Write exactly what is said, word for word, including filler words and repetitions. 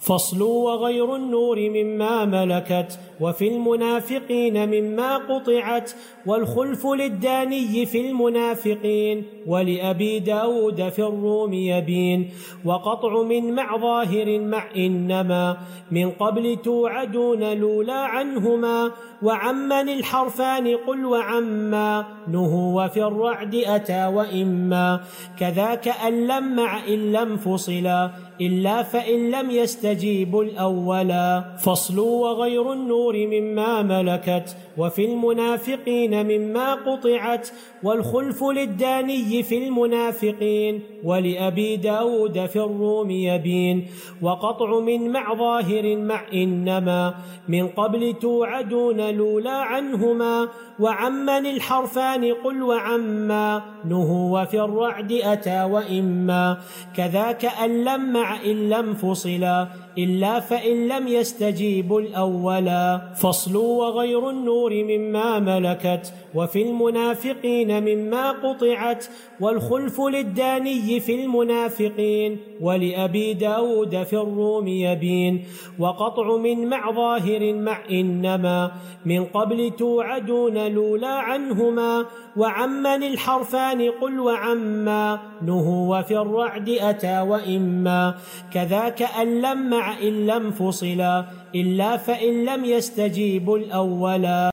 فصل وغير النور مما ملكت وفي المنافقين مما قطعت والخلف للداني في المنافقين ولأبي داود في الروم يبين وقطع من مع ظاهر مع إنما من قبل توعدون لولا عنهما وعمن الحرفان قل وعما نهو وفي الرعد أتى وإما كذاك أن لم مع إن لم فصلا إلا فإن لم يستجيبوا الأولا. فصل وغير النور مما ملكت وفي المنافقين مما قطعت والخلف للداني في المنافقين ولأبي داود في الروم يبين وقطع من مع ظاهر مع إنما من قبل توعدون لولا عنهما وعمن الحرفان قل وعما نهو وفي الرعد أتى وإما كذاك أن لم مع إن لم فصلا إلا فإن لم يستجيبوا الأولا. فصل وغير النور مما ملكت وفي المنافقين مما قطعت والخلف للداني في المنافقين ولأبي داود في الروم يبين وقطع من مع ظاهر مع إنما من قبل توعدون لولا عنهما وعمن الحرفان قل وعما نهو وفي الرعد أتى وإما كذاك أن لم مع إن لم فصلا إلا فإن لم يستجيبوا الأولا.